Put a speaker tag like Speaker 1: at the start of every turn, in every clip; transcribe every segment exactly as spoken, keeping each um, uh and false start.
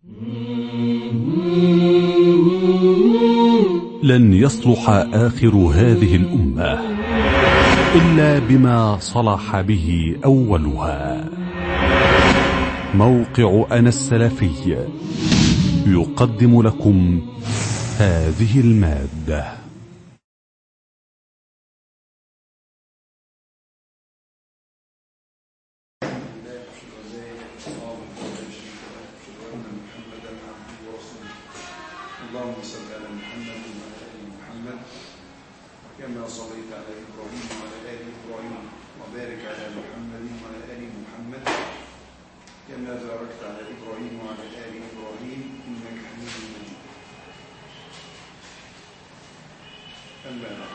Speaker 1: لن يصلح آخر هذه الأمة إلا بما صلح به أولها. موقع أنا السلفي يقدم لكم هذه المادة.
Speaker 2: اللهم صل على محمد وعلى آل محمد كما صليت على إبراهيم وعلى آل إبراهيم وبارك على محمد وعلى آل محمد كما باركت على إبراهيم وعلى آل إبراهيم إنك حميد مجيد. أما بعد،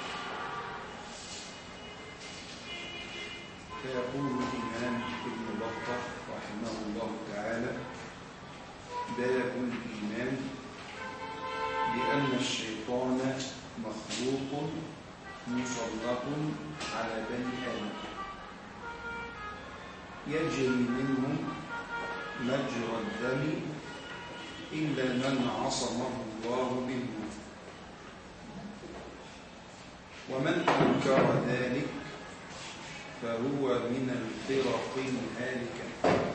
Speaker 2: فيقول الإمام ابن بطة رحمه الله تعالى: باب الإيمان بأن الشيطان مخلوق مسلط على بني آدم يجري منهم مجرى الدم إلا من عصمه الله منه، ومن أنكر ذلك فهو من الفرق الهالكة.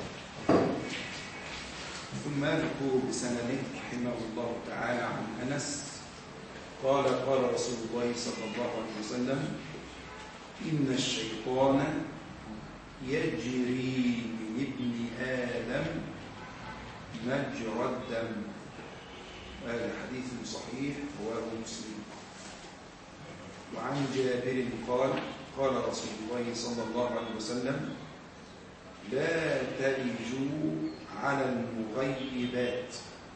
Speaker 2: ثم يذكر بسنده رحمه الله تعالى عن أنس قال: قال رسول الله صلى الله عليه وسلم: إن الشيطان يجري من ابن آدم مجرى الدم. هذا حديث صحيح رواه مسلم. وعن جابر قال: قال رسول الله صلى الله عليه وسلم: لا تلجوا على المغيبات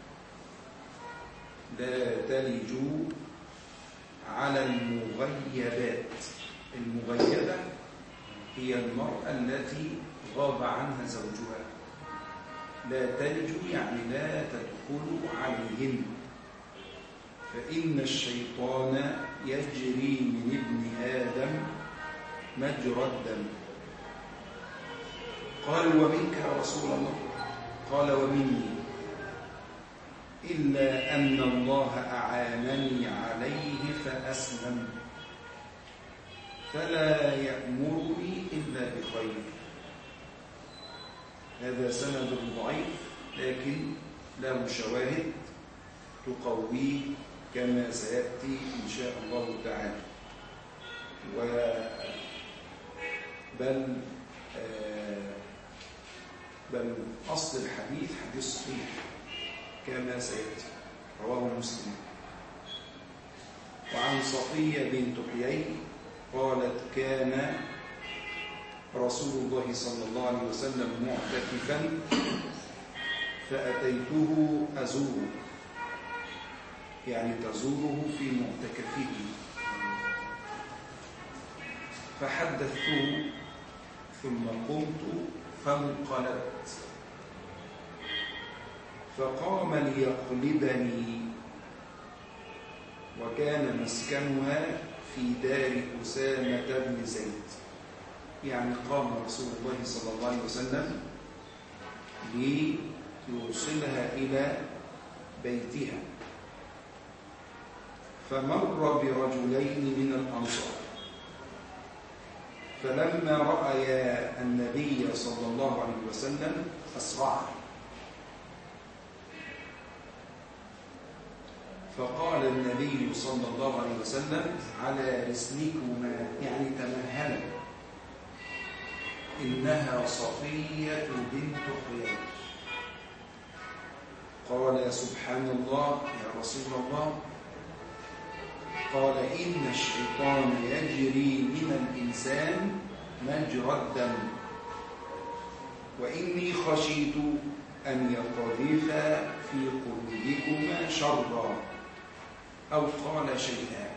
Speaker 2: لا تلجوا على المغيبات. المغيبة هي المرأة التي غاب عنها زوجها. لا تلجوا يعني لا تدخلوا عليهن، فإن الشيطان يجري من ابن آدم مجرى الدم. قال: ومنك يا رسول الله؟ قال: ومني، إلا أن الله أعانني عليه فأسلم، فلا يأمرني إلا بخير. هذا سند ضعيف لكن له شواهد تقويه كما سيأتي إن شاء الله تعالى. بل آه بل أصل الحديث حديث صحيح كما سيأتي، رواه مسلم. وعن صفية بنت حيي قالت: كان رسول الله صلى الله عليه وسلم معتكفا فأتيته أزوره، يعني تزوره في معتكفه، فحدثته ثم قمت فانقلبت، فقام ليقلبني، وكان مسكنها في دار أسامة بن زيد. يعني قام رسول الله صلى الله عليه وسلم ليوصلها إلى بيتها، فمر برجلين من الأنصار، فلما رأيا النبي صلى الله عليه وسلم أسرعا، فقال النبي صلى الله عليه وسلم: على رسلكما، يعني تمهلا، إنها صفية بنت حيي. قال: سبحان الله يا رسول الله. قال: إن الشيطان يجري من الإنسان مجرى الدم، وإني خشيت أن يقذف في قلوبكما شرا، أو قال شيئا.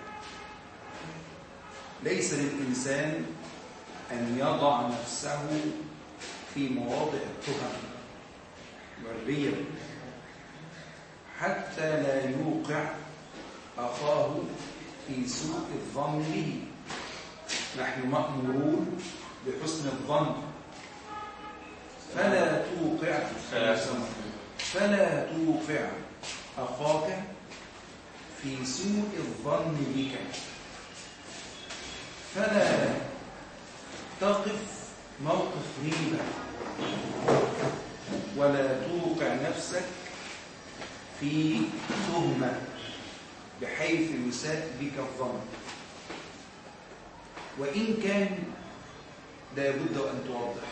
Speaker 2: ليس للإنسان أن يضع نفسه في مواضع التهم والريب حتى لا يوقع أخاه في سوء الظن به. نحن مأمورون بحسن الظن، فلا توقع فلا توقع أخاك في سوء الظن بك، فلا تقف موقف ريبة، ولا توقع نفسك في تهمة بحيث يساء بك الظن، وإن كان لابد أن توضح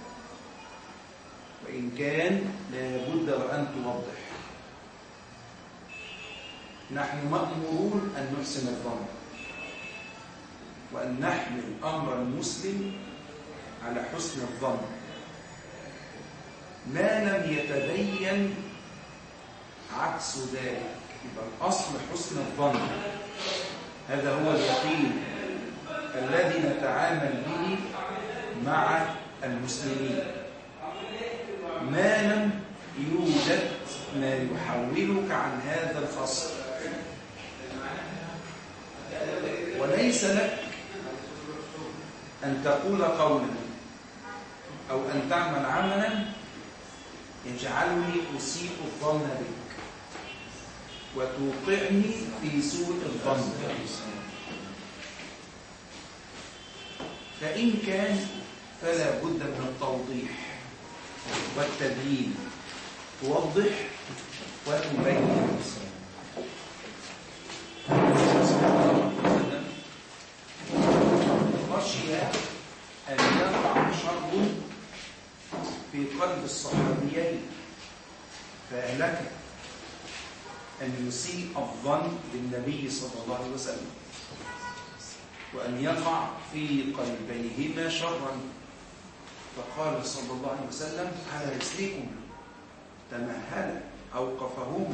Speaker 2: وإن كان لابد أن توضح نحن مأمورون أن نحسن الظن وأن نحمل أمر المسلم على حسن الظن ما لم يتبين عكس ذلك. يبقى الأصل حسن الظن، هذا هو اليقين الذي نتعامل به مع المسلمين ما لم يوجد ما يحولك عن هذا الخصم، وليس لك أن تقول قولا أو أن تعمل عملا يجعلني أسيء الظن بك وتوقعني في سوء الظن. فإن كان فلا بد من التوضيح والتبيين، توضح وتبين. خشي أن يقع شر في قلب الصحابيين فأهلك أن يسيء الظن بالنبي صلى الله عليه وسلم، وأن يقع في قلبيهما شرا، فقال صلى الله عليه وسلم على رسلكما تمهلا أوقفهما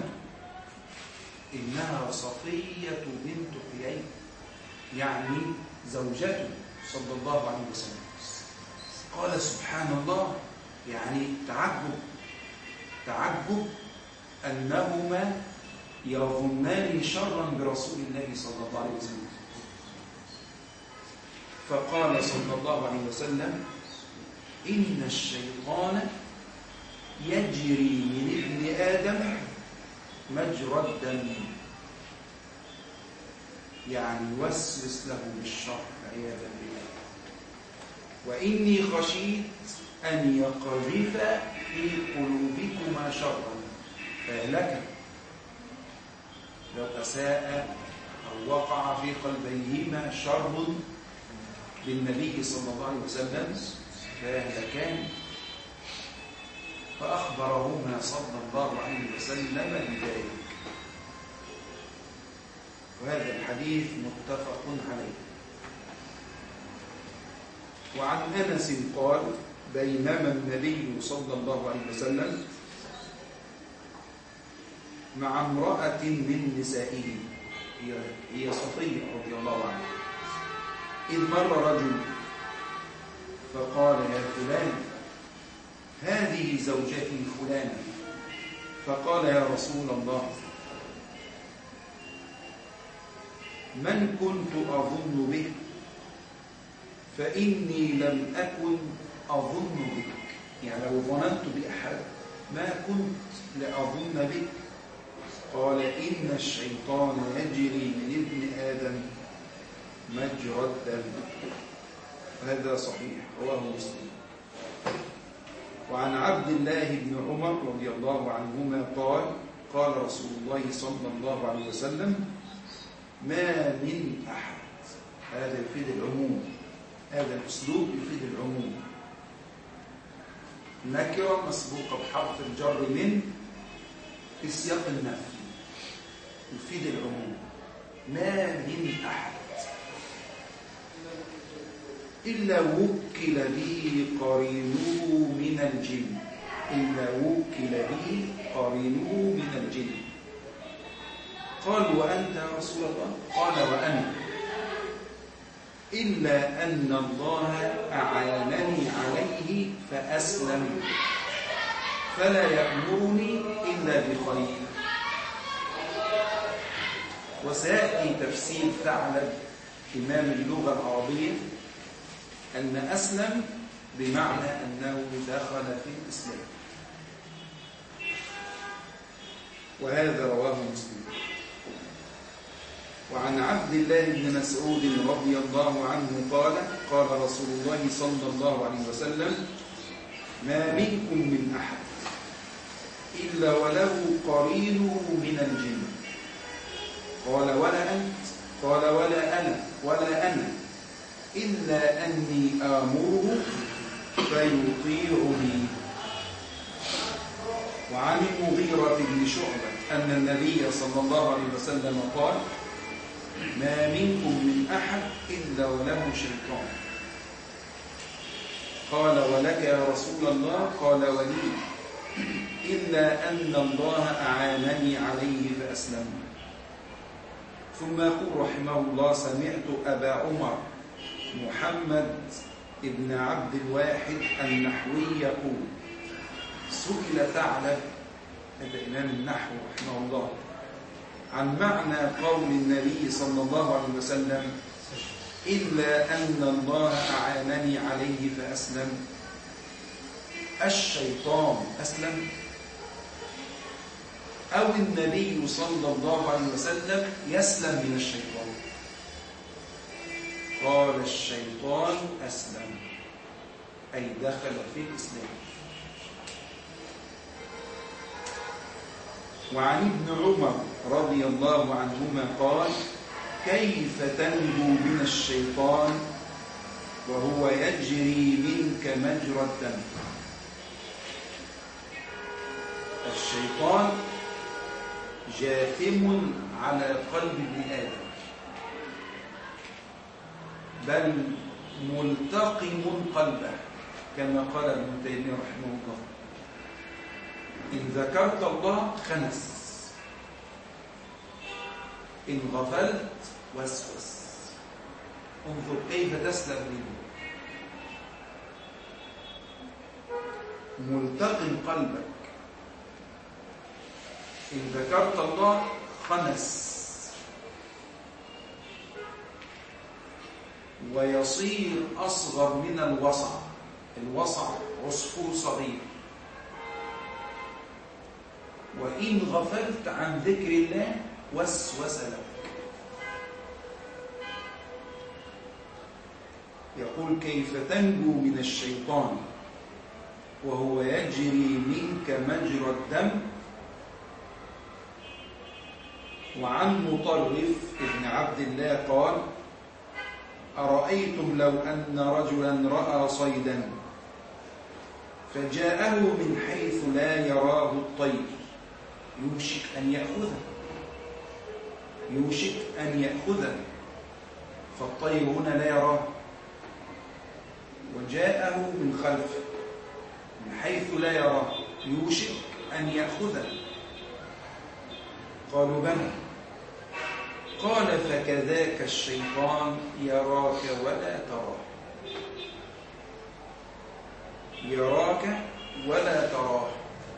Speaker 2: إنها صفية بنت حيي، يعني زوجته صلى الله عليه وسلم. قال سبحان الله، يعني تعجب تعجب أنهما يظنان شرا برسول الله صلى الله عليه وسلم. فقال صلى الله عليه وسلم إن الشيطان يجري من ابن آدم مجرى الدم، يعني يوسوس له بالشر عياذا بالله، وإني خشيت أن يقذف في قلوبكما شرا فهلك لو أساء أو وقع في قلبيهما شر بالنبي صلى الله عليه وسلم فهلكان. فأخبرهما صلى الله عليه وسلم بذلك، وهذا الحديث متفق عليه. وعن أنس قال بينما النبي صلى الله عليه وسلم مع امرأة من نسائه، هي هي صفية رضي الله عنها، إذ مر رجل فقال يا فلان هذه زوجتي فلانة، فقال يا رسول الله من كنت أظن به فإني لم أكن أظن بك، يعني لو ظننت بأحد ما كنت لأظن بك. قال إن الشيطان يجري من ابن آدم مجرى الدم. هذا صحيح، رواه مسلم. وعن عبد الله بن عمر رضي الله عنهما قال قال رسول الله صلى الله عليه وسلم ما من أحد، هذا يفيد العموم، هذا الأسلوب يفيد العموم، نكرة مسبوقة بحرف الجر من في سياق النفي يفيد العموم. ما من أحد إلا وكل به قرينه من الجن، إلا وكل به قرينه من الجن. قال وأنت يا رسول الله؟ قال وأنا، إلا أن الله أعانني عليه فأسلم فلا يأمرني إلا بخير. وسيأتي تفسير ثعلب إمام اللغة العربية أن أسلم بمعنى أنه دخل في الإسلام. وهذا رواه مسلم. وعن عبد الله بن مسعود رضي الله عنه قال قال رسول الله صلى الله عليه وسلم: ما منكم من أحد إلا وله قرينه من الجن. قال: ولا أنت؟ قال: ولا أنا ولا أنا إلا أني آمره فيطيعني. وعن المغيرة بن شعبة أن النبي صلى الله عليه وسلم قال: ما منكم من أحد إلا وله شيطان. قال: ولك يا رسول الله؟ قال: ولي، إلا أن الله أعانني عليه فأسلمت. ثم يقول رحمه الله: سمعت أبا عمر محمد ابن عبد الواحد النحوي يقول: سئل ثعلب، هذا إمام النحو رحمه الله، عن معنى قول النبي صلى الله عليه وسلم: إلا أن الله أعانني عليه فأسلم. الشيطان أسلم أو النبي صلى الله عليه وسلم يسلم من الشيطان؟ قال: الشيطان أسلم، أي دخل في الإسلام. وعن ابن عمر رضي الله عنهما قال: كيف تنجو من الشيطان وهو يجري منك مجرى الدم؟ الشيطان جاثم على قلب ابن آدم، بل ملتقم قلبه، كما قال ابن تيمية رحمه الله: إن ذكرت الله خنس، إن غفلت وسوس. انظر كيف تسلم منه. ملتقم قلبك، إن ذكرت الله خنس، ويصير أصغر من الوصع. الوصع عصفور صغير. وإن غفلت عن ذكر الله وسوس لك. يقول: كيف تنجو من الشيطان وهو يجري منك مجرى الدم. وعن مطرف ابن عبد الله قال: أرأيتم لو أن رجلا رأى صيدا فجاءه من حيث لا يراه الطير، يوشك أن يأخذه يوشك أن يأخذه فالطير هنا لا يراه، وجاءه من خلفه من حيث لا يراه، يوشك أن يأخذه. قالوا: بلى. قال: فكذاك الشيطان يراك ولا تراه، يراك ولا تراه.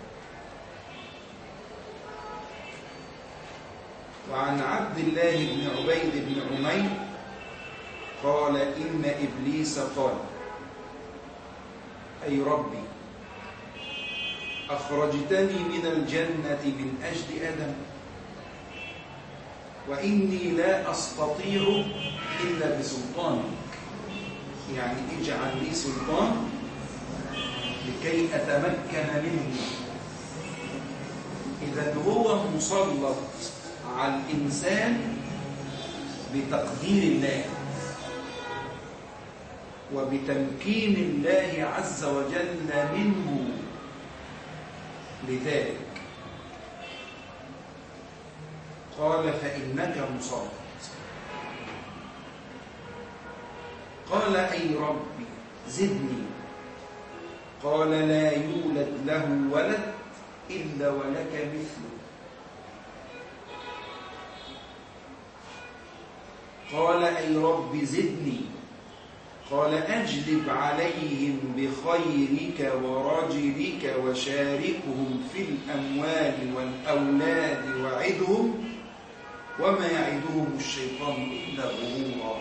Speaker 2: وعن عبد الله بن عبيد بن عمير قال: إن إبليس قال: أي ربي، أخرجتني من الجنة من أجل آدم، وإني لا أستطيع إلا بسلطانك، يعني اجعل لي سلطان لكي أتمكن منه. إذا هو مسلط على الإنسان بتقدير الله وبتمكين الله عز وجل منه لذلك. قال: فإنك مسلط. قال: أي ربي زدني. قال: لا يولد له ولد إلا ولك مثله. قال: أي رب زدني. قال: أجلب عليهم بخيرك ورجلك وشاركهم في الأموال والأولاد وعدهم، وما يعدهم الشيطان إلا غرورا.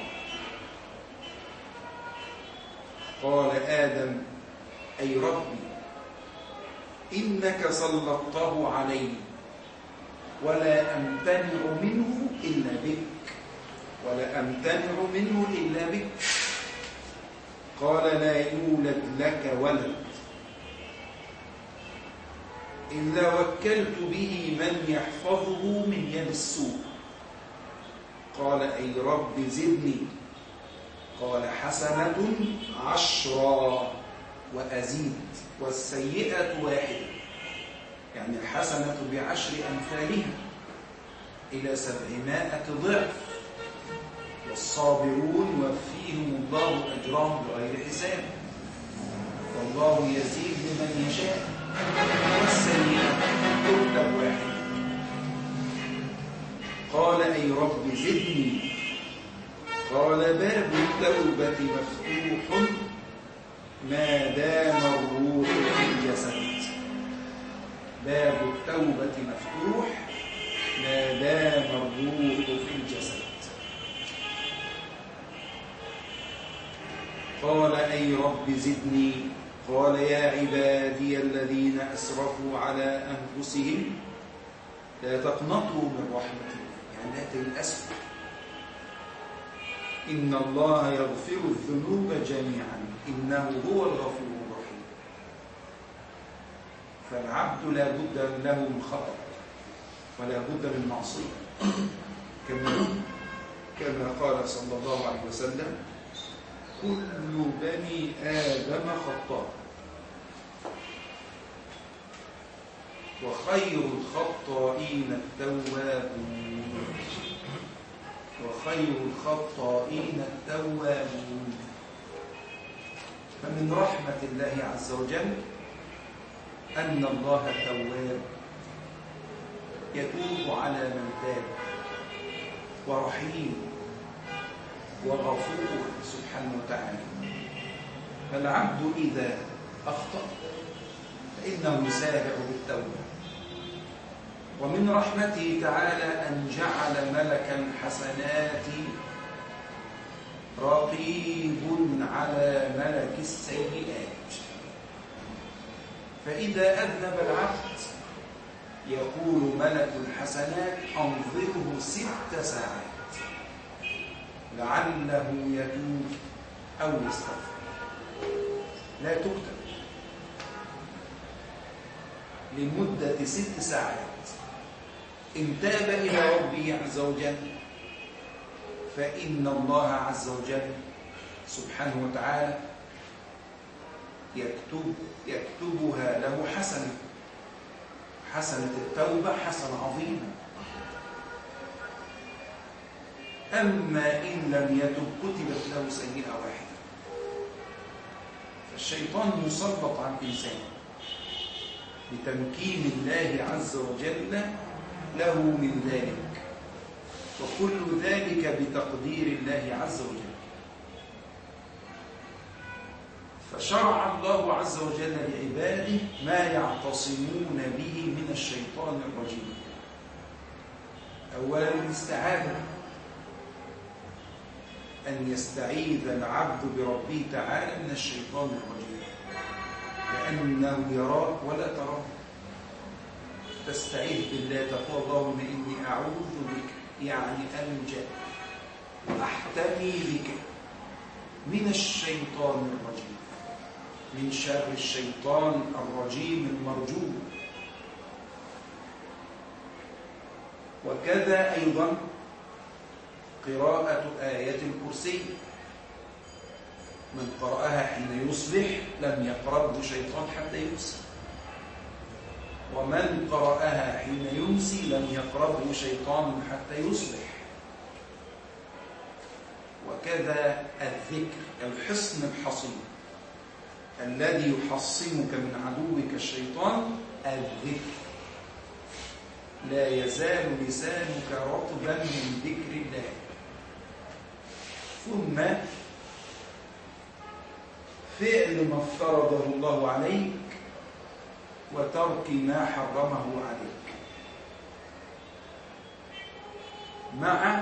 Speaker 2: قال آدم: أي ربي، إنك سلطته علي ولا أمتنع منه إلا بك ولا أمتنع منه إلا بك. قال لا يولد لك ولد إلا وكلت به من يحفظه من يد السوء. قال أي رب زدني. قال حسنة عشرا وأزيد والسيئة واحدة، يعني الحسنة بعشر أمثالها إلى سبعمائة ضعف، والصابرون يوفيهم الله أجرهم بغير حساب، والله يزيد لمن يشاء، والسيئة تكتب واحدة. قال أي رب زدني. قال باب التوبة مفتوح ما دام الروح في الجسد. باب التوبة مفتوح ما دام الروح في الجسد. قال أي رب زدني. قال يا عبادي الذين أسرفوا على أنفسهم لا تقنطوا من رحمة الله، يعني لا تيأسوا، إن الله يغفر الذنوب جميعا إنه هو الغفور الرحيم. فالعبد لا بد له من خطأ ولا بد من معصية، كما كما قال صلى الله عليه وسلم كل بني آدم خطاء وخير الخطائين التوابون وخير الخطائين التوابون. فمن رحمة الله عز وجل أن الله تواب يتوب على من تاب، ورحيم وغفور سبحانه وتعالى. فالعبد إذا أخطأ فإنه يسارع بالتوبة. ومن رحمته تعالى أن جعل ملك الحسنات رقيب على ملك السيئات، فإذا أذنب العبد يقول ملك الحسنات أنظره ست ساعات لعله يتوب أو يستغفر. لا تكتب لمدة ست ساعات. إن تاب إلى ربه عز وجل فإن الله عز وجل سبحانه وتعالى يكتب يكتبها له حسنة. حسنة التوبة حسنة عظيمة. أما إن لم يتب كتبت له سيئة واحدة. فالشيطان مسلط على الإنسان بتمكين الله عز وجل له من ذلك، وكل ذلك بتقدير الله عز وجل. فشرع الله عز وجل لعباده ما يعتصمون به من الشيطان الرجيم. أولا الاستعاذة، أن يستعيذ العبد بربه تعالى من الشيطان الرجيم، لأنه يراك ولا تراه. تستعيذ بالله، تقول اللهم إني أعوذ بك، يعني ألجأ وأحتمي بك من الشيطان الرجيم، من شر الشيطان الرجيم المرجوم. وكذا أيضا قراءة آية الكرسي، من قرأها حين يصبح لم يقربه شيطان حتى يمسي، ومن قرأها حين يمسي لم يقربه شيطان حتى يصبح. وكذا الذكر، الحصن الحصين الذي يحصنك من عدوك الشيطان، الذكر. لا يزال لسانك رطبا من ذكر الله. ثم فعل ما افترضه الله عليك وترك ما حرمه عليك، مع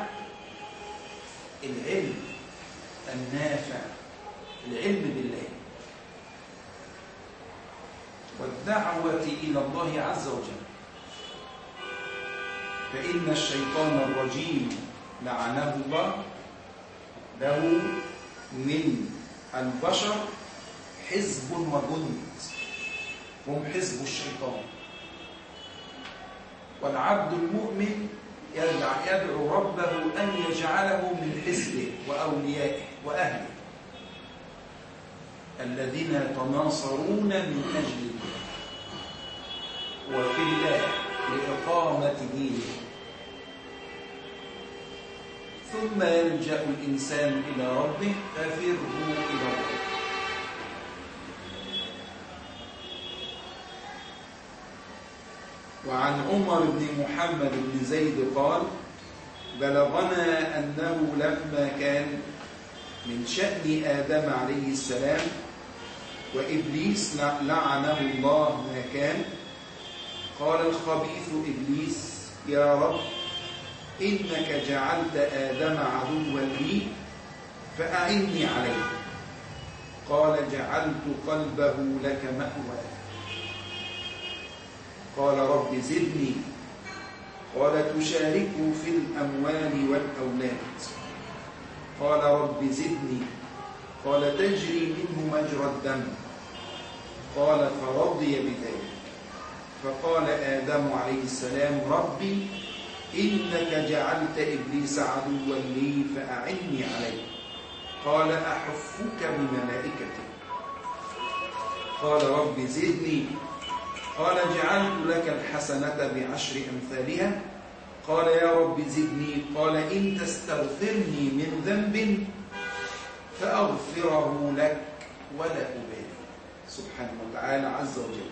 Speaker 2: العلم النافع، العلم بالله، والدعوة إلى الله عز وجل. فإن الشيطان الرجيم لعنه الله له من البشر حزب وجند، هم حزب الشيطان، والعبد المؤمن يدعو ربه أن يجعله من حزبه وأوليائه وأهله الذين يتناصرون من أجل الله وفي الله لإقامة دينه. ثم يلجأ الإنسان إلى ربه ففروا إلى ربه. وعن عمر بن محمد بن زيد قال: بلغنا أنه لما كان من شأن آدم عليه السلام وإبليس لعنه الله ما كان، قال الخبيث إبليس: يا رب إنك جعلت آدم عدوا لي فأعني عليه. قال: جعلت قلبه لك مأوى. قال: رب زدني. قال: تشاركه في الأموال والأولاد. قال: رب زدني. قال: تجري منه مجرى الدم. قال: فرضي بذلك. فقال آدم عليه السلام: ربي إنك جعلت إبليس عدوا لي فأعني عليه. قال: أحفك بملائكتي. قال: رب زدني. قال: جعلت لك الحسنة بعشر أمثالها. قال: يا رب زدني. قال: إن تستغفرني من ذنب فأغفره لك ولا أبالي. سبحانه وتعالى عز وجل.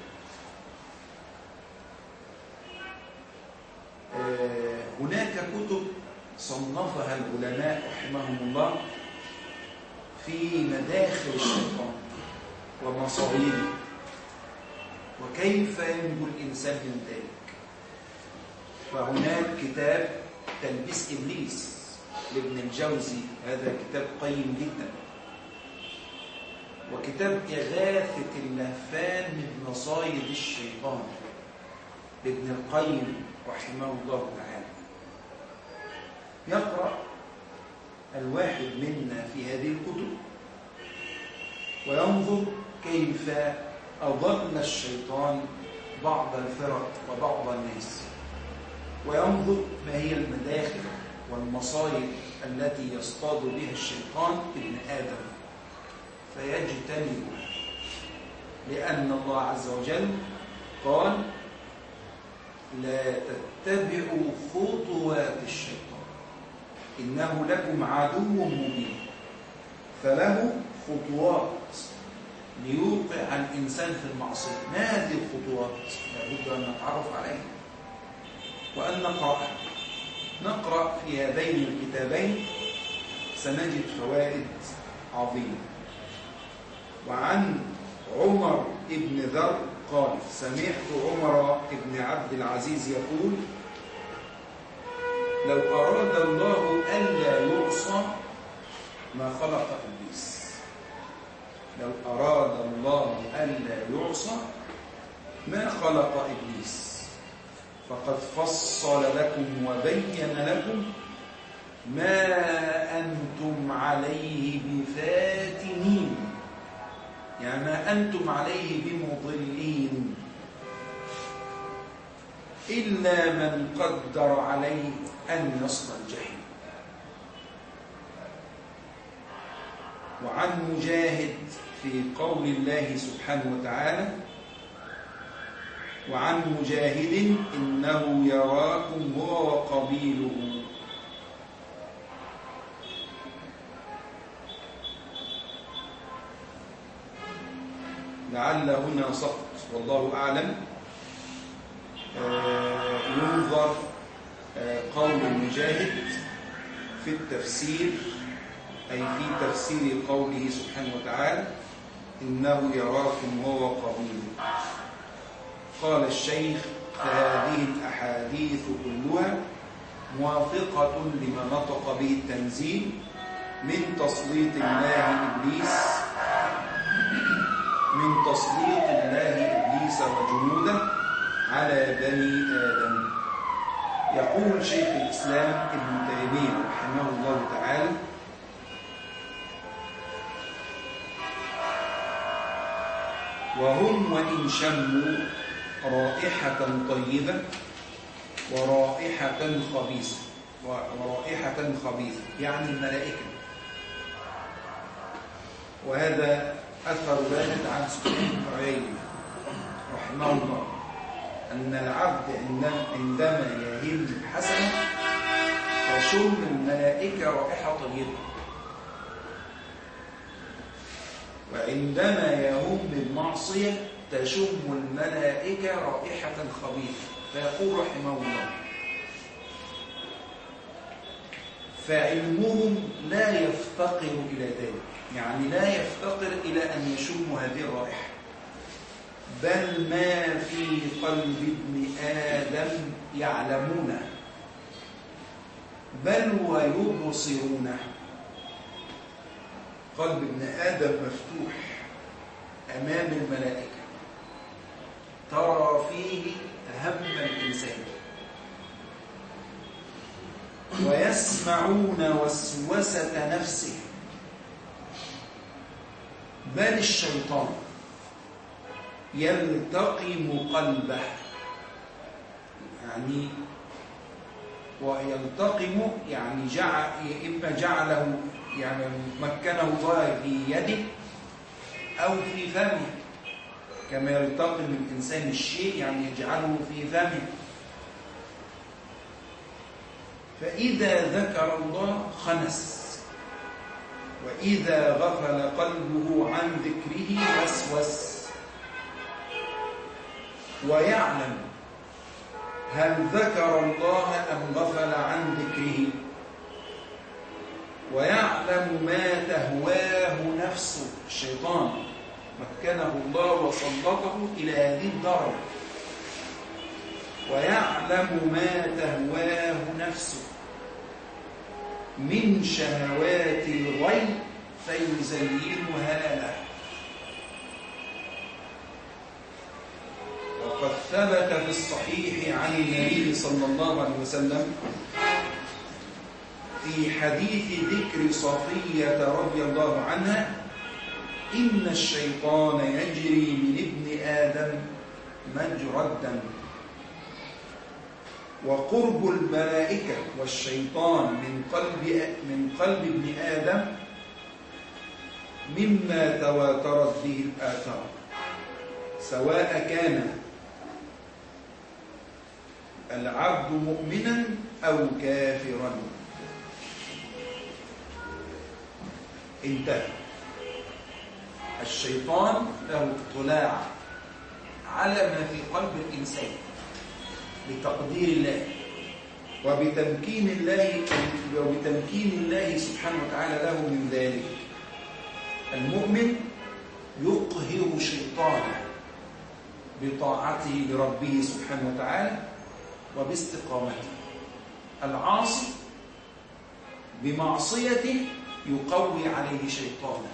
Speaker 2: هناك كتب صنفها العلماء رحمهم الله في مداخل الشيطان ومصائده وكيف ينجو الإنسان من ذلك. فهناك كتاب تلبيس إبليس لابن الجوزي، هذا كتاب قيم جدا. وكتاب إغاثة اللهفان من مصايد الشيطان لابن القيم رحمه الله تعالى. يقرأ الواحد منا في هذه الكتب وينظر كيف أضل الشيطان بعض الفرق وبعض الناس، وينظر ما هي المداخل والمصائد التي يصطاد بها الشيطان ابن آدم فيجتنبها، لأن الله عز وجل قال: لا تتبعوا خطوات الشيطان إنه لكم عدو مبين. فله خطوات ليوقع الإنسان في المعصية. ما هذه الخطوات؟ لابد أن نتعرف عليها وأن نقرأها. نقرأ في هذين الكتابين سنجد فوائد عظيمة. وعن عمر بن ذر قال: سمعت عمر بن عبد العزيز يقول: لو أراد الله ألا يعصى ما خلق إبليس. لو أراد الله ألا يعصى ما خلق إبليس، فقد فصل لكم وبين لكم ما أنتم عليه بفاتنين، يعني ما أنتم عليه بمضلين، إلا من قدر عليه أن يصل الجحيم. وعن مجاهد في قول الله سبحانه وتعالى: وعن مجاهد إنه يراكم هو وقبيله. لعل هنا سقط والله أعلم. آه ينظر آه قول المجاهد في التفسير، أي في تفسير قوله سبحانه وتعالى: إنه يراكم هو وقبيله. قال الشيخ: فهذه الأحاديث كلها موافقة لما نطق به التنزيل من تسليط الله إبليس من تسليط الله إبليس وجنوده على بني آدم. يقول شيخ الإسلام ابن تيمية رحمه الله تعالى: وهم وإن شموا رائحة طيبة ورائحة خبيثة ورائحة خبيثة يعني الملائكة. وهذا أثر بارد عن سفيان بن عيينة رحمه الله أن العبد عندما يهم حسنة تشم الملائكة رائحة طيبة، وعندما يهم بالمعصية تشم الملائكة رائحة خبيثة. فيقول رحمه الله: فعلمهم لا يفتقر إلى ذلك، يعني لا يفتقر إلى أن يشم هذه الرائحة، بل ما في قلب ابن آدم يعلمونه بل ويبصرونه. قلب ابن آدم مفتوح أمام الملائكة، ترى فيه هم الإنسان، ويسمعون وسوسة نفسه، بل الشيطان يلتقم قلبه، يعني ويلتقم يعني جعل إما جعله يعني مكنه الله في يده أو في فمه، كما يلتقم الإنسان الشيء يعني يجعله في فمه. فإذا ذكر الله خنس، وإذا غفل قلبه عن ذكره وسوس. ويعلم هل ذكر الله أم غفل عن ذكره، ويعلم ما تهواه نفسه. الشيطان مكنه الله وسلطه إلى هذه الدرجة، ويعلم ما تهواه نفسه من شهوات الغيب فيزينها له. وقد ثبت في الصحيح عن النبي صلى الله عليه وسلم في حديث ذكر صفية رضي الله عنها: إن الشيطان يجري من ابن آدم مجرى الدم. وقرب الملائكة والشيطان من قلب من قلب ابن آدم مما تواترت به الآثار، سواء كان العبد مؤمنا أو كافرا. انتهى. الشيطان له اطلاع على ما في قلب الإنسان بتقدير الله وبتمكين الله وبتمكين الله سبحانه وتعالى له من ذلك. المؤمن يقهر شيطانه بطاعته لربه سبحانه وتعالى وباستقامته. العاصي بمعصيته يقوي عليه شيطانه،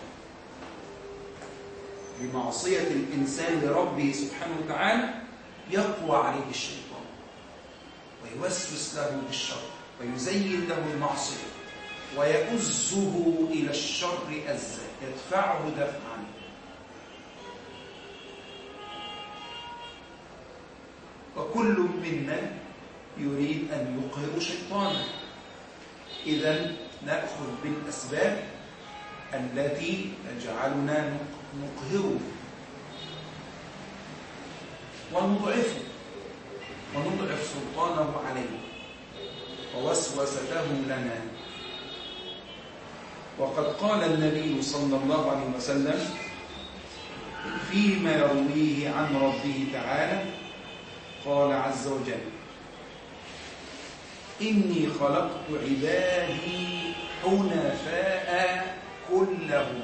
Speaker 2: بمعصية الإنسان لربه سبحانه وتعالى يقوى عليه الشيطان ويوسوس له بالشر ويزين له المعصية ويؤزه إلى الشر أزا، يدفعه دفعا. وكل منا يريد أن يقهر شيطانه، إذن نأخذ بالأسباب التي تجعلنا نقهره ونضعفه ونضعف سلطانه عليه ووسوسته لنا. وقد قال النبي صلى الله عليه وسلم فيما يرويه عن ربه تعالى، قال عز وجل: إني خلقت عبادي حنفاء كلهم.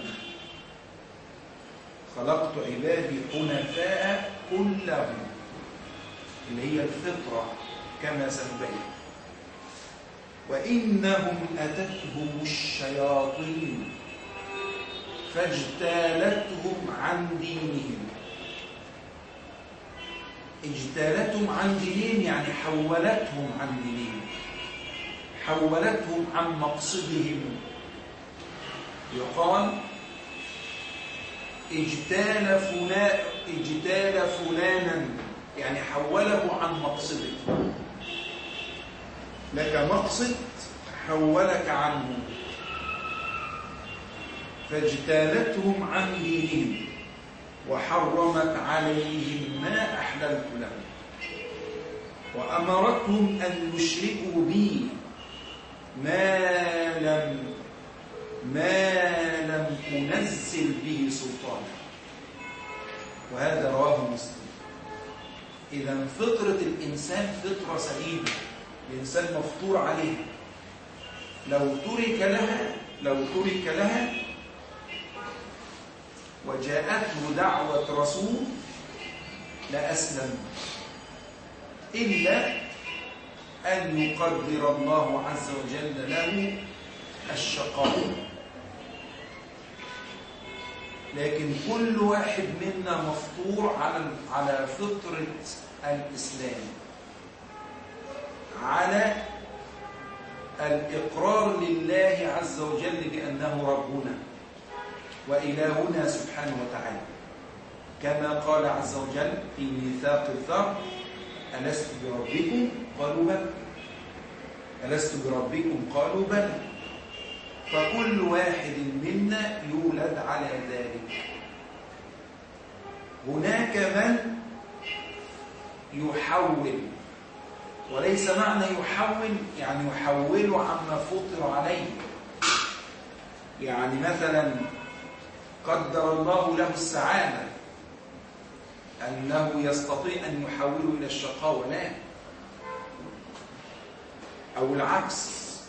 Speaker 2: خلقت عبادي حنفاء كلهم، اللي هي الفطرة كما سنبين. وإنهم أتتهم الشياطين فاجتالتهم عن دينهم. اجتالتهم عن دينهم يعني حولتهم عن دينهم، حولتهم عن مقصدهم. يقال اجتال فلان اجتال فلانا يعني حوله عن مقصده، لك مقصد حولك عنه، فاجتالتهم عن دينهم وحرمت عليهم ما أحللت لهم، وأمرتهم أن يشركوا بي ما لم ما لم أنزل به سلطانا. وهذا رواه مسلم. إذا فطرة الإنسان فطرة سليمة، الإنسان مفطور عليها، لو ترك لها لو ترك لها وجاءته دعوة رسول لأسلم، إلا أن يقدر الله عز وجل له الشقاء. لكن كل واحد منا مفطور على على فطرة الإسلام، على الإقرار لله عز وجل بأنه ربنا وإلهنا سبحانه وتعالى، كما قال عز وجل في ميثاق الذر: ألست بربكم؟ قالوا بلى. ألست بربكم؟ قالوا بلى. فكل واحد منا يولد على ذلك. هناك من يحول، وليس معنى يحول يعني يحول عما فطر عليه. يعني مثلا قدر الله له السعادة أنه يستطيع أن يحوله إلى الشقاوة، لا، أو العكس،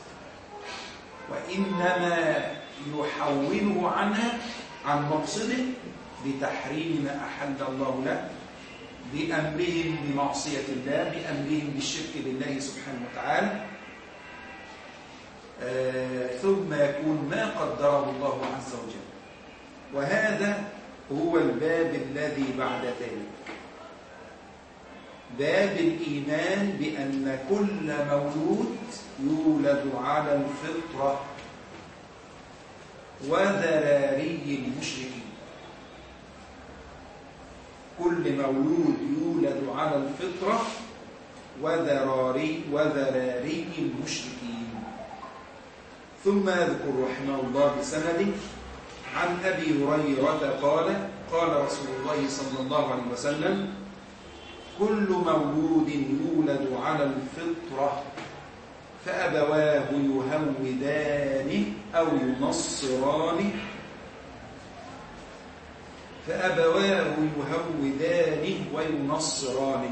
Speaker 2: وإنما يحوله عنها عن مقصده بتحريم ما أحل الله له، بأمرهم بمعصية الله، بأمرهم بالشرك بالله سبحانه وتعالى، آه ثم يكون ما قدره الله عز وجل. وهذا هو الباب الذي بعد ذلك، باب الإيمان بأن كل مولود يولد على الفطرة وذراري المشركين. كل مولود يولد على الفطرة وذراري وذراري المشركين. ثم يذكر رحمه الله بسنده عن أبي هريرة قال: قال رسول الله صلى الله عليه وسلم: كل مولود يولد على الفطرة فأبواه يهودانه أو ينصرانه فأبواه يهودانه وينصرانه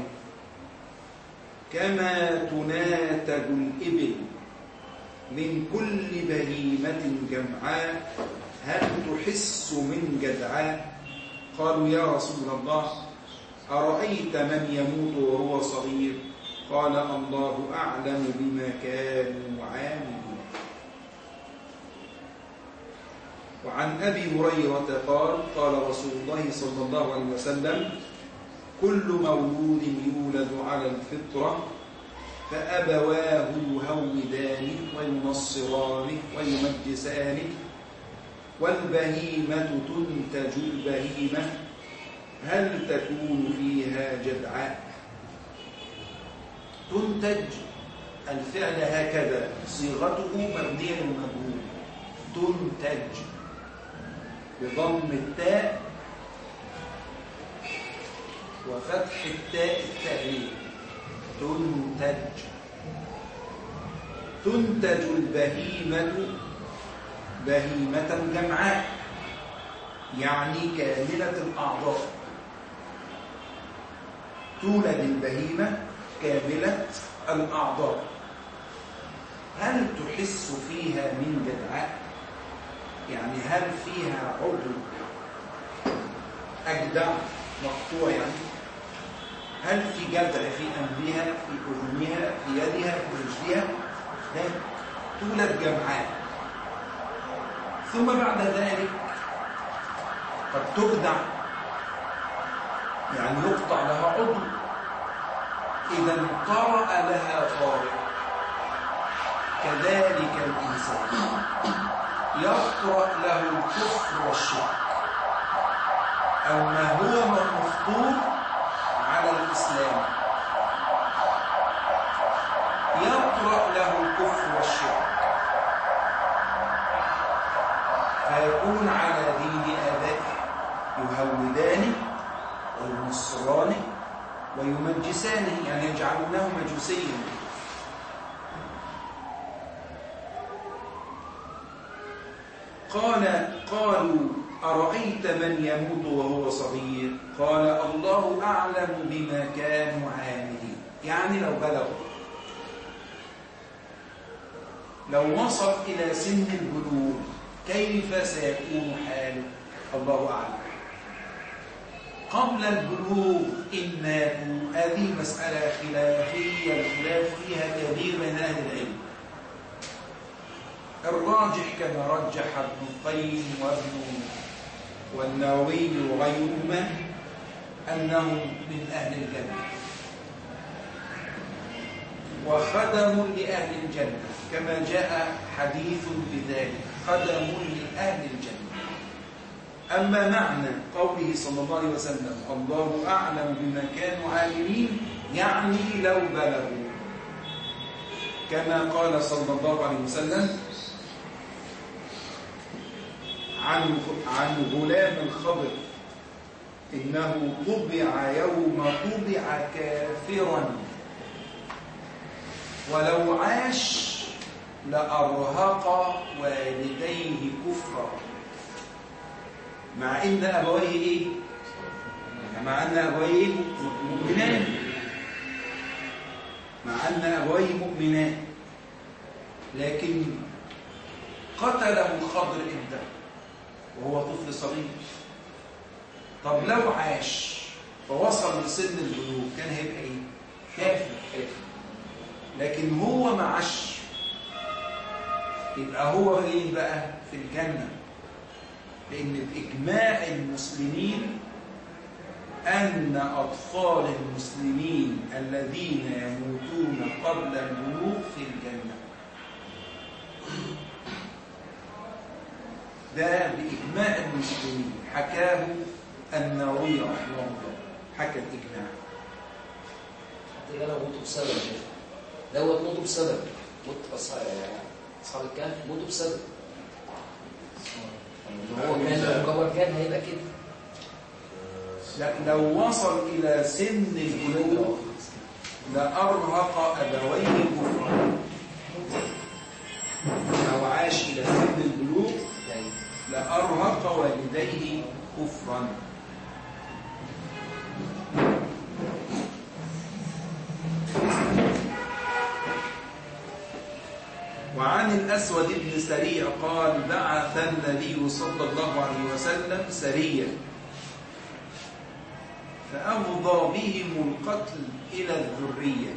Speaker 2: كما تناتج الإبل من كل بهيمة جمعاء هل تحس من جدعاء؟ قالوا: يا رسول الله، أرأيت من يموت وهو صغير؟ قال: الله أعلم بما كانوا عاملين. وعن أبي هريرة قال: قال رسول الله صلى الله عليه وسلم: كل مولود يولد على الفطرة فأبواه يهودانه وينصرانه ويمجسانه والبهيمة تنتج البهيمة هل تكون فيها جدعاء؟ تنتج الفعل هكذا صيغته مبنية للمجهول، تنتج بضم التاء وفتح التاء التأنيث، تنتج. تنتج البهيمة بهيمة جمعاء يعني كاملة الأعضاء. تولد البهيمة كاملة الأعضاء. هل تحس فيها من جدعاء؟ يعني هل فيها عضو أجدع مقطوع؟ يعني هل في جدع في أنفها، في أذنها، في يدها، في رجلها؟ لا، تولد جمعاء. ثم بعد ذلك قد تخدع، يعني يقطع لها عضو إذا طرأ لها طارئ. كذلك الإنسان يطرأ له الكفر والشرك أو ما هو مفطور على الإسلام، يطرأ له الكفر والشرك فيكون على دين آبائه، يهودانه وينصرانه ويمجسانه، يعني يجعلونه مجوسيا. قال قالوا أرأيت من يموت وهو صغير؟ قال الله أعلم بما كانوا عاملين. يعني لو بلغوا، لو وصل إلى سن البلوغ كيف سيكون حاله؟ الله أعلم. قبل البلوغ إن ماتوا، هذه مسألة خلافية، الخلاف فيها كبير من أهل العلم. الراجح كما رجح ابن القيم وابن والنووي وغيرهما أنه من أهل الجنة وخدم لأهل الجنة، كما جاء حديث بذلك، خدم لأهل الجنة. أما معنى قوله صلى الله عليه وسلم الله أعلم بما كانوا عاملين، يعني لو بلغوا، كما قال صلى الله عليه وسلم عن عن غلام الخضر إنه طبع يوم طبع كافرا ولو عاش لأرهق والديه كفرا، مع إن أبويه إيه؟ مع أن أبويه مؤمنان مع أن أبويه مؤمنان لكن قتله الخضر إمتى؟ وهو طفل صغير. طب لو عاش فوصل لسن البلوغ كان هيبقى ايه؟ كافر. لكن هو ما عاش، يبقى هو ايه بقى؟ في الجنة. لأن بإجماع المسلمين أن أطفال المسلمين الذين يموتون قبل البلوغ في الجنة. ده بإجماع المسلمين، حكاه النووي رحمه الله، حكى الإجماع.
Speaker 3: حتى لو موتوا بسبب دوت موتوا بسبب موت أصحاب الكهف موتوا بسبب هو كان لو جبر كان هيبقى كده.
Speaker 2: لا، لو وصل إلى سن البلوغ لأرهق أبويه كفرا. لو عاش إلى سن البلوغ لأرهق والديه كفرا. وعن الأسود بن سريع قال بعث النبي صلى الله عليه وسلم سريا فأمضى بهم القتل إلى الذرية،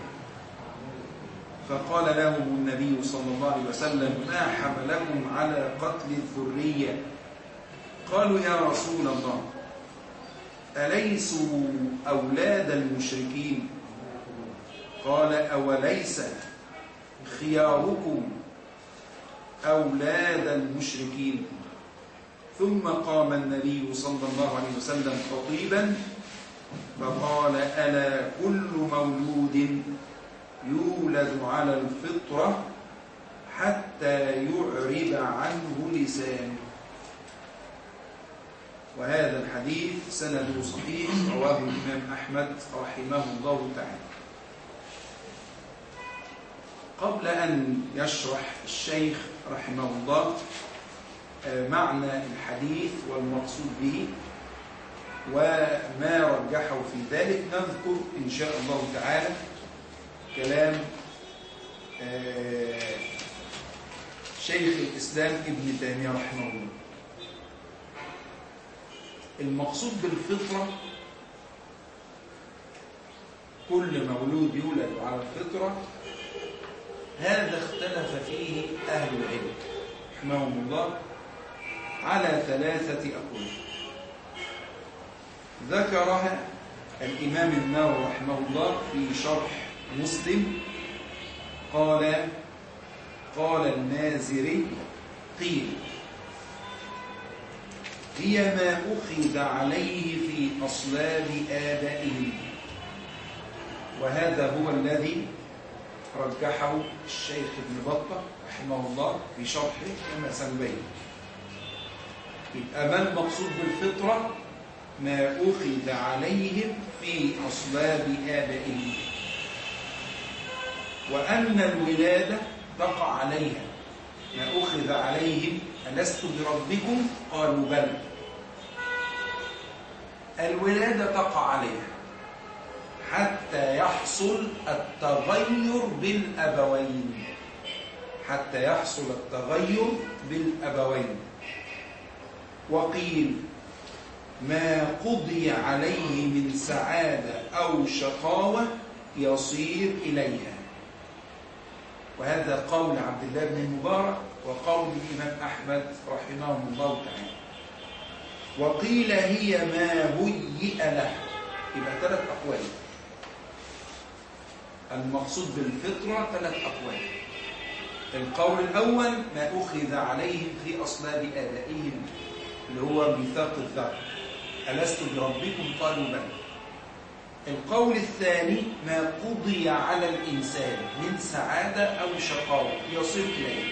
Speaker 2: فقال لهم النبي صلى الله عليه وسلم ما حملكم على قتل الذرية؟ قالوا يا رسول الله أليسوا أولاد المشركين؟ قال أوليس خياركم أولاد المشركين؟ ثم قام النبي صلى الله عليه وسلم خطيبا فقال ألا كل مولود يولد على الفطرة حتى يعرب عنه لسانه. وهذا الحديث سنده صحيح، رواه الإمام أحمد رحمه الله تعالى. قبل أن يشرح الشيخ رحمه الله معنى الحديث والمقصود به وما رجحه في ذلك، نذكر إن شاء الله تعالى كلام شيخ الإسلام ابن تيمية رحمه الله. المقصود بالفطرة كل مولود يولد على الفطرة، هذا اختلف فيه أهل العلم رحمهم الله على ثلاثة أقوال ذكرها الإمام النووي رحمه الله في شرح مسلم قال قال المازري قيل هي ما أخذ عليه في أصلاب آبائهم، وهذا هو الذي رجحه الشيخ ابن بطة رحمه الله في شرحه كما سنبين. يبقى ما المقصود بالفطرة؟ ما أخذ عليهم في أصلاب آبائهم، وأن الولادة تقع عليها. ما أخذ عليهم ألست بربكم؟ قالوا بل. الولادة تقع عليها حتى يحصل التغير بالأبوين، حتى يحصل التغير بالأبوين. وقيل ما قضي عليه من سعادة أو شقاوة يصير إليها، وهذا قول عبد الله بن المبارك وقول الإمام أحمد رحمه الله تعالى. وقيل هي ما هيئ له. يبقى ثلاث أقوال. المقصود بالفطرة ثلاث أقوال. القول الأول ما أخذ عليهم في أصلاب آبائهم، اللي هو ميثاق الذر، ألست بربكم؟ قالوا بلى. القول الثاني ما قضي على الإنسان من سعادة أو شقاوة يصير إليه،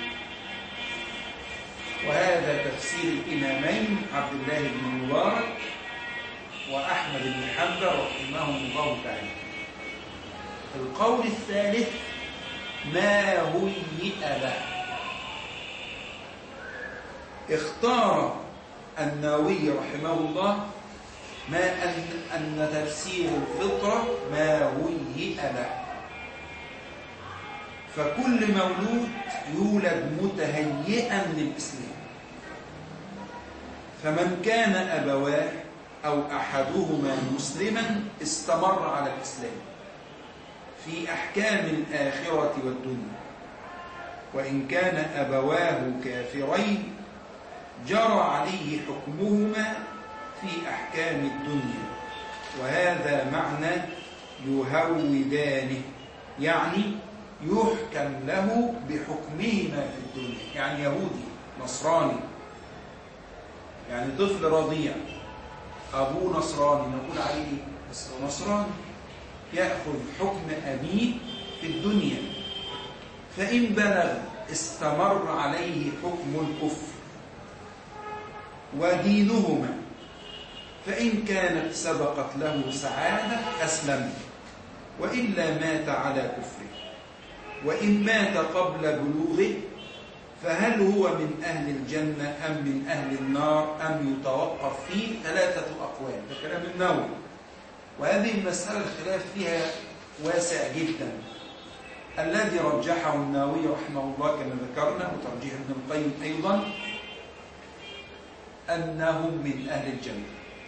Speaker 2: وهذا تفسير الإمامين عبد الله بن المبارك وأحمد بن حنبل رحمهم الله تعالى. القول الثالث ما هيئ له. اختار النووي رحمه الله ما أن, أن تفسير الفطرة ما هيئ له، فكل مولود يولد متهيئا للإسلام، فمن كان أبواه أو أحدهما مسلما استمر على الإسلام في أحكام الآخرة والدنيا، وإن كان أبواه كافرين جرى عليه حكمهما في أحكام الدنيا، وهذا معنى يهودانه، يعني يحكم له بحكمهما في الدنيا. يعني يهودي نصراني، يعني طفل رضيع أبوه نصراني نقول عليه نصراني، يأخذ حكم أبيه في الدنيا، فإن بلغ استمر عليه حكم الكفر ودينهما، فإن كانت سبقت له سعادة أسلم، وإلا مات على كفره. وإن مات قبل بلوغه فهل هو من أهل الجنة أم من أهل النار أم يتوقف فيه؟ ثلاثة أقوال. ده كلام النووي، وهذه المسألة الخلاف فيها واسع جدا. الذي رجحه النووي رحمه الله كما ذكرنا وترجيح ابن القيم أيضا أنهم من أهل الجنة،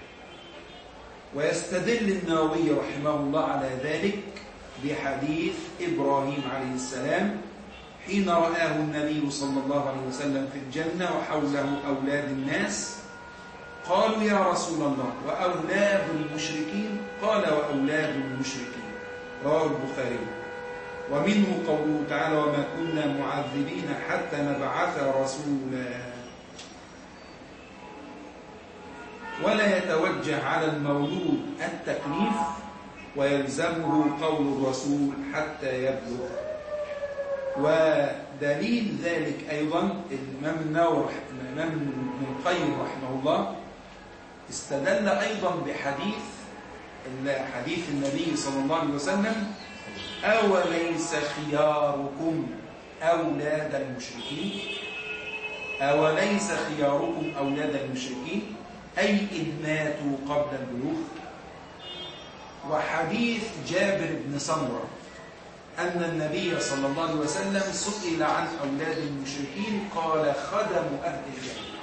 Speaker 2: ويستدل النووي رحمه الله على ذلك بحديث إبراهيم عليه السلام حين رآه النبي صلى الله عليه وسلم في الجنة وحوله أولاد الناس، قالوا يا رسول الله وأولاد المشركين؟ قال وأولاد المشركين. رواه البخاري. ومنه قوله تعالى وما كنا معذبين حتى نبعث رسولا. ولا يتوجه على المولود التكليف ويلزمه قول الرسول حتى يبلغ. ودليل ذلك أيضا الإمام النووي الإمام ابن القيم رحمه الله استدل أيضا بحديث حديث النبي صلى الله عليه وسلم أوليس خياركم أولاد المشركين؟ أوليس خياركم أولاد المشركين؟ أي إن ماتوا قبل البلوغ. وحديث جابر بن سمرة أن النبي صلى الله عليه وسلم سئل عن أولاد المشركين قال خدم أهل الجنة،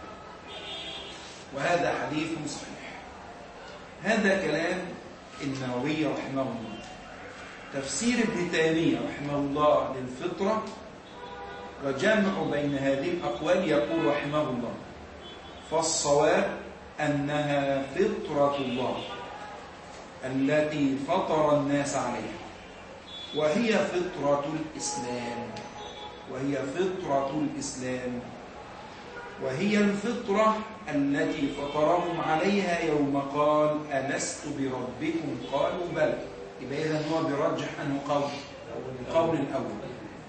Speaker 2: وهذا حديث صحيح. هذا كلام النووي رحمه الله. تفسير ابن تيمية رحمه الله للفطرة وجمع بين هذه الأقوال يقول رحمه الله فالصواب أنها فطرة الله التي فطر الناس عليها، وهي فطرة الإسلام وهي فطرة الإسلام وهي الفطرة التي فطرهم عليها يوم قال ألست بربكم قالوا بلى. يبقى إذن هو بيرجح أنه قول قول الأول.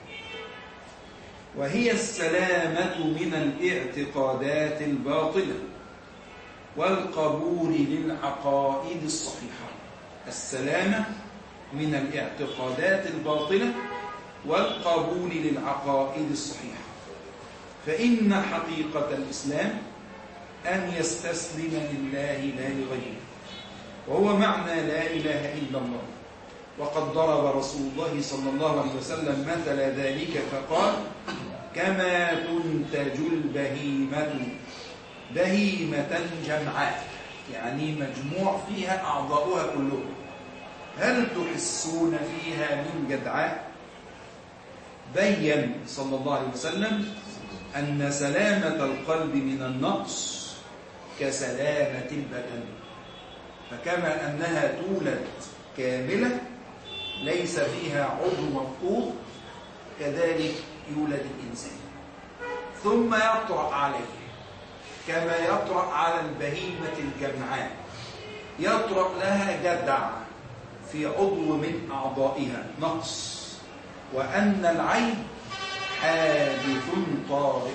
Speaker 2: وهي السلامة من الاعتقادات الباطلة والقبول للعقائد الصحيحة. السلامة من الاعتقادات الباطلة والقبول للعقائد الصحيحة. فإن حقيقة الإسلام أن يستسلم لله لا لغيره، وهو معنى لا إله إلا الله. وقد ضرب رسول الله صلى الله عليه وسلم مثل ذلك فقال كما تنتج البهيمة بهيمة جمعاء، يعني مجموع فيها أعضاؤها كلها، هل تحسون فيها من جدعاء؟ بين صلى الله عليه وسلم أن سلامة القلب من النقص كسلامة البدن، فكما أنها تولد كاملة ليس فيها عضو مفقود، كذلك يولد الإنسان ثم يطرأ عليه كما يطرأ على البهيمة الجمعاء، يطرأ لها جدع في عضو من أعضائها نقص، وأن العيب حادث طارئ.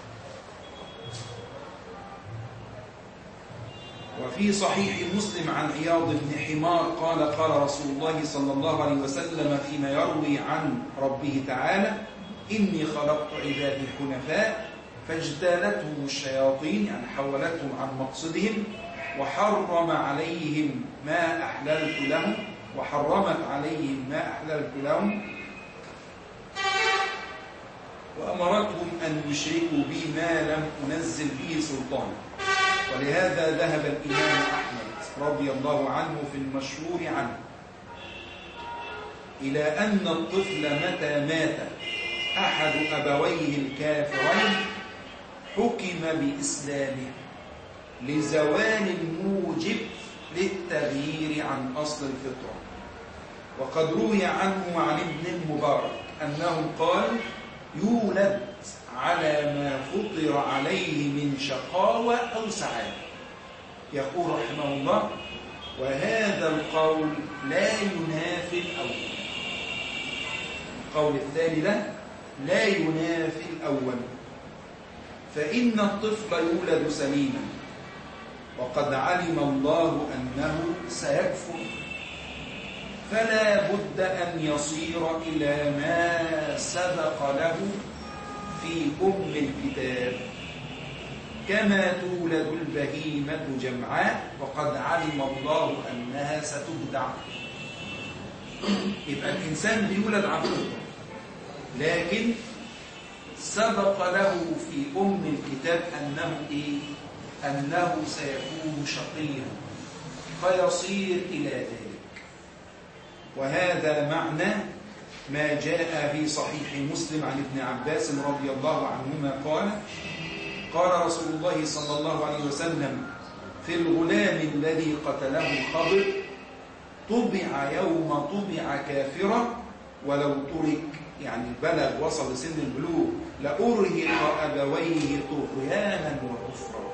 Speaker 2: وفي صحيح مسلم عن عياض بن حمار قال قال رسول الله صلى الله عليه وسلم فيما يروي عن ربه تعالى إني خلقت عبادي الحنفاء فاجتالتهم الشياطين، يعني حولتهم عن مقصدهم، وحرم عليهم ما أحللت لهم وحرمت عليهم ما أحللت لهم، وأمرتهم أن يشركوا بي ما لم أنزل به سلطانا. ولهذا ذهب الإمام أحمد رضي الله عنه في المشهور عنه إلى أن الطفل متى مات أحد أبويه الكافرين حكم بإسلامه لزوال الموجب للتغيير عن أصل الفطرة. وقد روي عنه وعن ابن المبارك أنه قال يولد على ما فطر عليه من شقاوة أو سعادة. يقول رحمه الله وهذا القول لا ينافي الأول. القول الثاني له لا ينافي الأول، فإن الطفل يولد سليما وقد علم الله أنه سيكفر، فلا بد أن يصير إلى ما سبق له في أم الكتاب، كما تولد البهيمة جمعاء وقد علم الله أنها ستبدع. يبقى الإنسان بيولد على الفطرة، لكن سبق له في أم الكتاب أنه إيه؟ أنه سيكون شقيا فيصير إلى ذلك. وهذا معنى ما جاء في صحيح مسلم عن ابن عباس رضي الله عنهما قال قال رسول الله صلى الله عليه وسلم في الغلام الذي قتله الخضر طبع يوم طبع كافرا ولو ترك، يعني بلغ وصل سن البلوغ، لأرهق أبويه طغيانا وكفرا.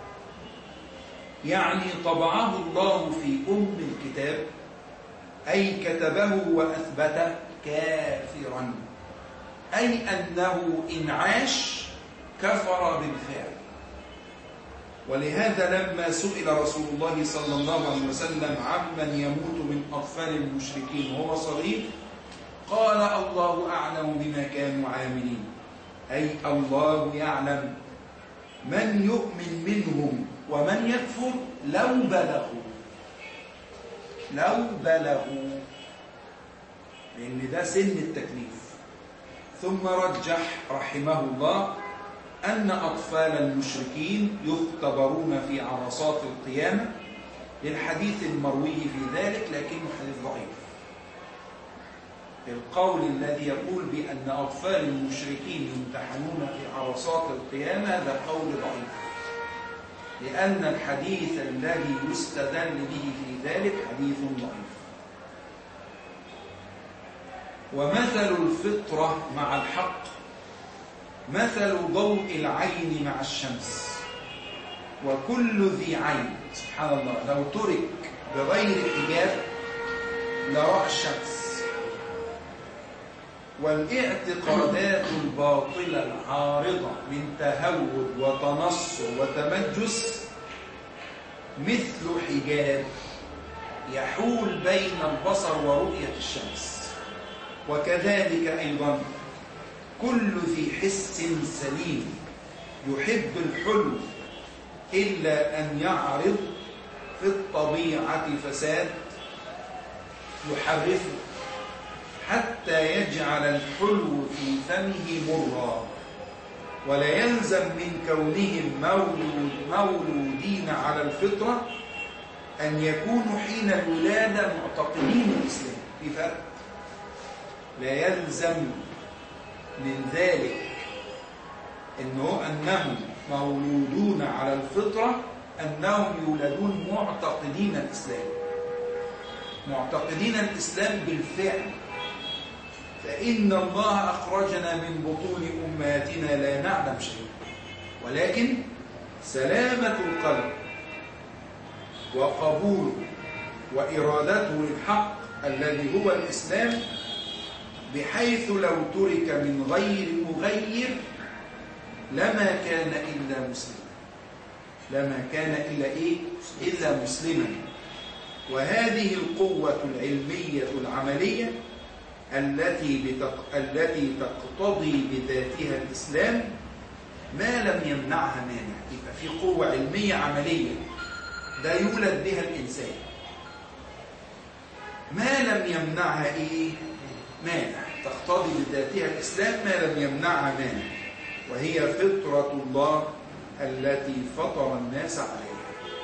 Speaker 2: يعني طبعه الله في أم الكتاب، أي كتبه وأثبت كافرا، أي أنه إن عاش كفر بالفعل. ولهذا لما سئل رسول الله صلى الله عليه وسلم عمن يموت من أطفال المشركين وهو صغير قال الله أعلم بما كانوا عاملين، أي الله يعلم من يؤمن منهم ومن يكفر لو بلغوا لو بلغوا لأن ده سن التكليف. ثم رجح رحمه الله أن أطفال المشركين يختبرون في عرصات القيامة للحديث المروي في ذلك، لكنه حديث ضعيف. القول الذي يقول بأن أطفال المشركين يمتحنون في عرصات القيامة هذا قول ضعيف، لأن الحديث الذي يستدل به في ذلك حديث ضعيف. ومثل الفطرة مع الحق مثل ضوء العين مع الشمس، وكل ذي عين سبحان الله لو ترك بغير حجاب لرأى الشمس. والاعتقادات الباطلة العارضة من تهود وتنصر وتمجس مثل حجاب يحول بين البصر ورؤية الشمس. وكذلك أيضا كل ذي حس سليم يحب الحلو إلا أن يعرض في الطبيعة فساد يحرفه حتى يجعل الحلو في فمه مرا. ولا يلزم من كونهم مولود مولودين على الفطرة أن يكونوا حين الولادة معتقدين الإسلام. في فرق. لا يلزم من ذلك إنه أنهم مولودون على الفطرة أنهم يولدون معتقدين الإسلام. معتقدين الإسلام بالفعل، فإن الله أخرجنا من بطون أمهاتنا لا نعلم شيئا، ولكن سلامة القلب وقبوله وإرادته للحق الذي هو الإسلام، بحيث لو ترك من غير مغير لما كان إلا مسلما. لما كان إلا إيه؟ إلا مسلما. وهذه القوة العلمية العملية التي بتق... التي تقتضي بذاتها الإسلام ما لم يمنعها مانع. يبقى في قوة علمية عملية ده يولد بها الإنسان، ما لم يمنعها إيه؟ مانع. تقتضي بذاتها الإسلام ما لم يمنعها مانع، وهي فطرة الله التي فطر الناس عليها.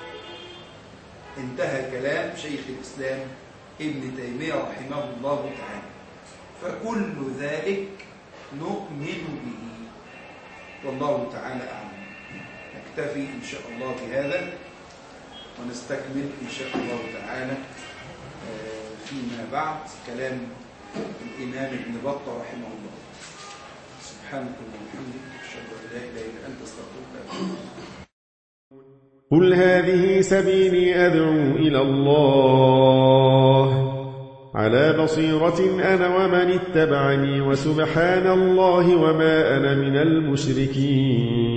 Speaker 2: انتهى كلام شيخ الإسلام ابن تيمية رحمه الله تعالى. فكل ذلك نؤمن به والله تعالى أعلم. نكتفي إن شاء الله بهذا ونستكمل إن شاء الله تعالى فيما بعد كلام الإمام ابن بطة رحمه الله. سبحانك اللهم وبحمدك أشهد أن لا إله إلا أنت أستغفرك.
Speaker 4: قل هذه سبيلي أدعو إلى الله على بصيرة أنا ومن اتبعني، وسبحان الله وما أنا من المشركين.